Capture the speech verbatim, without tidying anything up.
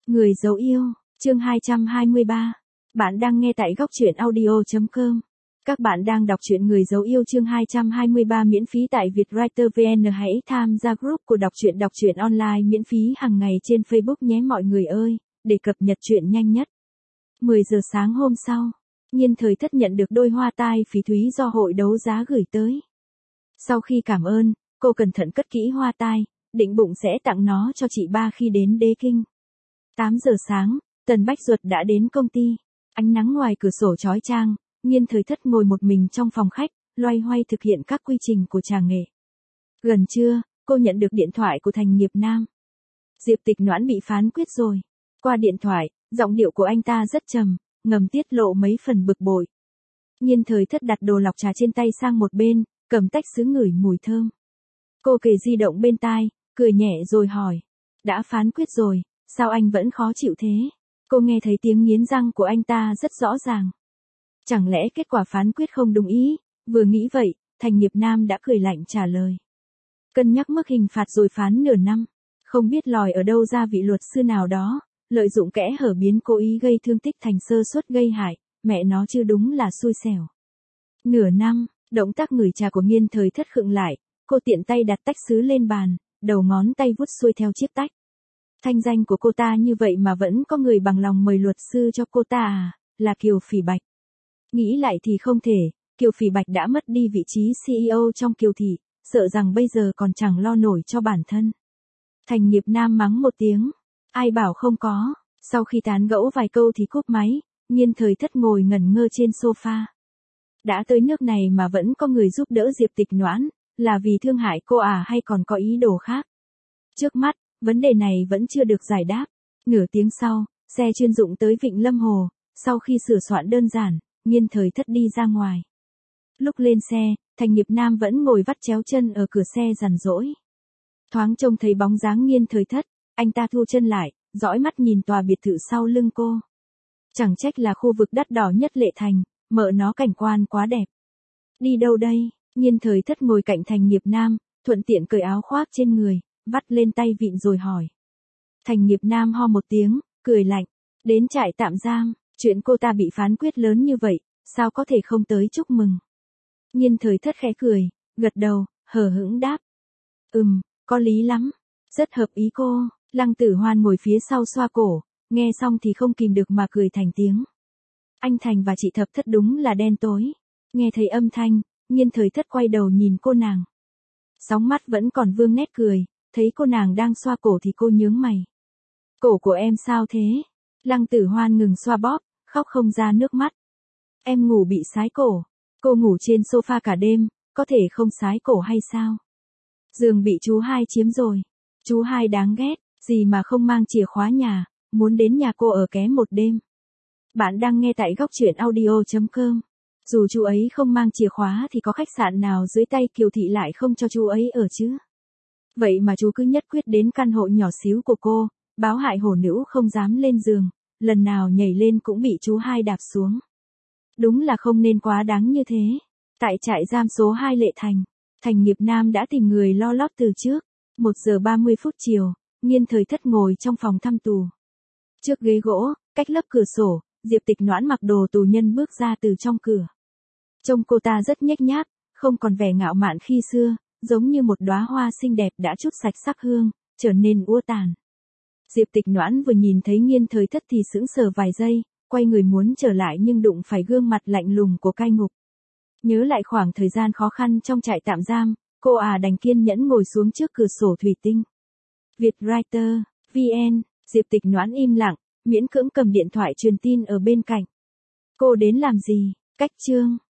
Người dấu yêu, chương hai trăm hai mươi ba. Bạn đang nghe tại góc truyện audio chấm com. Các bạn đang đọc truyện Người dấu yêu chương hai trăm hai mươi ba miễn phí tại Vietwriter vê en. Hãy tham gia group của đọc truyện đọc truyện online miễn phí hàng ngày trên Facebook nhé mọi người ơi, để cập nhật truyện nhanh nhất. mười giờ sáng hôm sau, Nhiên Thời Thất nhận được đôi hoa tai phỉ thúy do hội đấu giá gửi tới. Sau khi cảm ơn, cô cẩn thận cất kỹ hoa tai, định bụng sẽ tặng nó cho chị ba khi đến Đế Kinh. tám giờ sáng, Tần Bách Duật đã đến công ty. Ánh nắng ngoài cửa sổ chói chang, Nhiên Thời Thất ngồi một mình trong phòng khách, loay hoay thực hiện các quy trình của trà nghệ. Gần trưa, cô nhận được điện thoại của Thành Nghiệp Nam. Diệp Tịch Noãn bị phán quyết rồi. Qua điện thoại, giọng điệu của anh ta rất trầm, ngầm tiết lộ mấy phần bực bội. Nhiên Thời Thất đặt đồ lọc trà trên tay sang một bên, cầm tách sứ ngửi mùi thơm. Cô kề di động bên tai, cười nhẹ rồi hỏi. Đã phán quyết rồi, sao anh vẫn khó chịu thế? Cô nghe thấy tiếng nghiến răng của anh ta rất rõ ràng. Chẳng lẽ kết quả phán quyết không đúng ý? Vừa nghĩ vậy, Thành Nghiệp Nam đã cười lạnh trả lời. Cân nhắc mức hình phạt rồi phán nửa năm. Không biết lòi ở đâu ra vị luật sư nào đó, lợi dụng kẽ hở biến cố ý gây thương tích thành sơ suất gây hại, mẹ nó chứ đúng là xui xẻo. Nửa năm, động tác ngửi trà của Nhiên Thời Thất khựng lại, cô tiện tay đặt tách sứ lên bàn, đầu ngón tay vuốt xuôi theo chiếc tách. Thanh danh của cô ta như vậy mà vẫn có người bằng lòng mời luật sư cho cô ta à, là Kiều Phỉ Bạch. Nghĩ lại thì không thể, Kiều Phỉ Bạch đã mất đi vị trí xê e ô trong Kiều Thị, sợ rằng bây giờ còn chẳng lo nổi cho bản thân. Thành Nghiệp Nam mắng một tiếng, ai bảo không có, sau khi tán gẫu vài câu thì cúp máy, Nhiên Thời Thất ngồi ngẩn ngơ trên sofa. Đã tới nước này mà vẫn có người giúp đỡ Diệp Tịch Noãn, là vì thương hại cô à hay còn có ý đồ khác? Trước mắt, vấn đề này vẫn chưa được giải đáp. Nửa tiếng sau, xe chuyên dụng tới Vịnh Lâm Hồ, sau khi sửa soạn đơn giản, Nhiên Thời Thất đi ra ngoài. Lúc lên xe, Thành Nghiệp Nam vẫn ngồi vắt chéo chân ở cửa xe rằn rỗi. Thoáng trông thấy bóng dáng Nhiên Thời Thất, anh ta thu chân lại, dõi mắt nhìn tòa biệt thự sau lưng cô. Chẳng trách là khu vực đắt đỏ nhất Lệ Thành, mợ nó cảnh quan quá đẹp. Đi đâu đây? Nhiên Thời Thất ngồi cạnh Thành Nghiệp Nam, thuận tiện cởi áo khoác trên người, vắt lên tay vịn rồi hỏi. Thành Nghiệp Nam ho một tiếng, cười lạnh. Đến trại tạm giam, chuyện cô ta bị phán quyết lớn như vậy, sao có thể không tới chúc mừng? Nhiên Thời Thất khẽ cười, gật đầu, hờ hững đáp. Ừm, có lý lắm, rất hợp ý cô. Lăng Tử Hoan ngồi phía sau xoa cổ, nghe xong thì không kìm được mà cười thành tiếng. Anh Thành và chị Thập Thất đúng là đen tối. Nghe thấy âm thanh, Nhiên Thời Thất quay đầu nhìn cô nàng. Sóng mắt vẫn còn vương nét cười, thấy cô nàng đang xoa cổ thì cô nhướng mày. Cổ của em sao thế? Lăng Tử Hoan ngừng xoa bóp, khóc không ra nước mắt. Em ngủ bị sái cổ. Cô ngủ trên sofa cả đêm, có thể không sái cổ hay sao? Giường bị chú hai chiếm rồi. Chú hai đáng ghét, gì mà không mang chìa khóa nhà, muốn đến nhà cô ở ké một đêm. Bạn đang nghe tại góc truyện audio chấm com. Dù chú ấy không mang chìa khóa thì có khách sạn nào dưới tay Kiều Thị lại không cho chú ấy ở chứ? Vậy mà chú cứ nhất quyết đến căn hộ nhỏ xíu của cô, báo hại hổ nữ không dám lên giường, lần nào nhảy lên cũng bị chú hai đạp xuống. Đúng là không nên quá đáng như thế. Tại trại giam số hai Lệ Thành, Thành Nghiệp Nam đã tìm người lo lót từ trước. một giờ ba mươi phút chiều, Nhiên Thời Thất ngồi trong phòng thăm tù. Trước ghế gỗ, cách lớp cửa sổ, Diệp Tịch Noãn mặc đồ tù nhân bước ra từ trong cửa. Trông cô ta rất nhếch nhác, không còn vẻ ngạo mạn khi xưa, giống như một đóa hoa xinh đẹp đã chút sạch sắc hương, trở nên úa tàn. Diệp Tịch Noãn vừa nhìn thấy Nhiên Thời Thất thì sững sờ vài giây, quay người muốn trở lại nhưng đụng phải gương mặt lạnh lùng của cai ngục. Nhớ lại khoảng thời gian khó khăn trong trại tạm giam, cô à đành kiên nhẫn ngồi xuống trước cửa sổ thủy tinh. Vietwriter vê en, Diệp Tịch Noãn im lặng, miễn cưỡng cầm điện thoại truyền tin ở bên cạnh. Cô đến làm gì? Cách chương.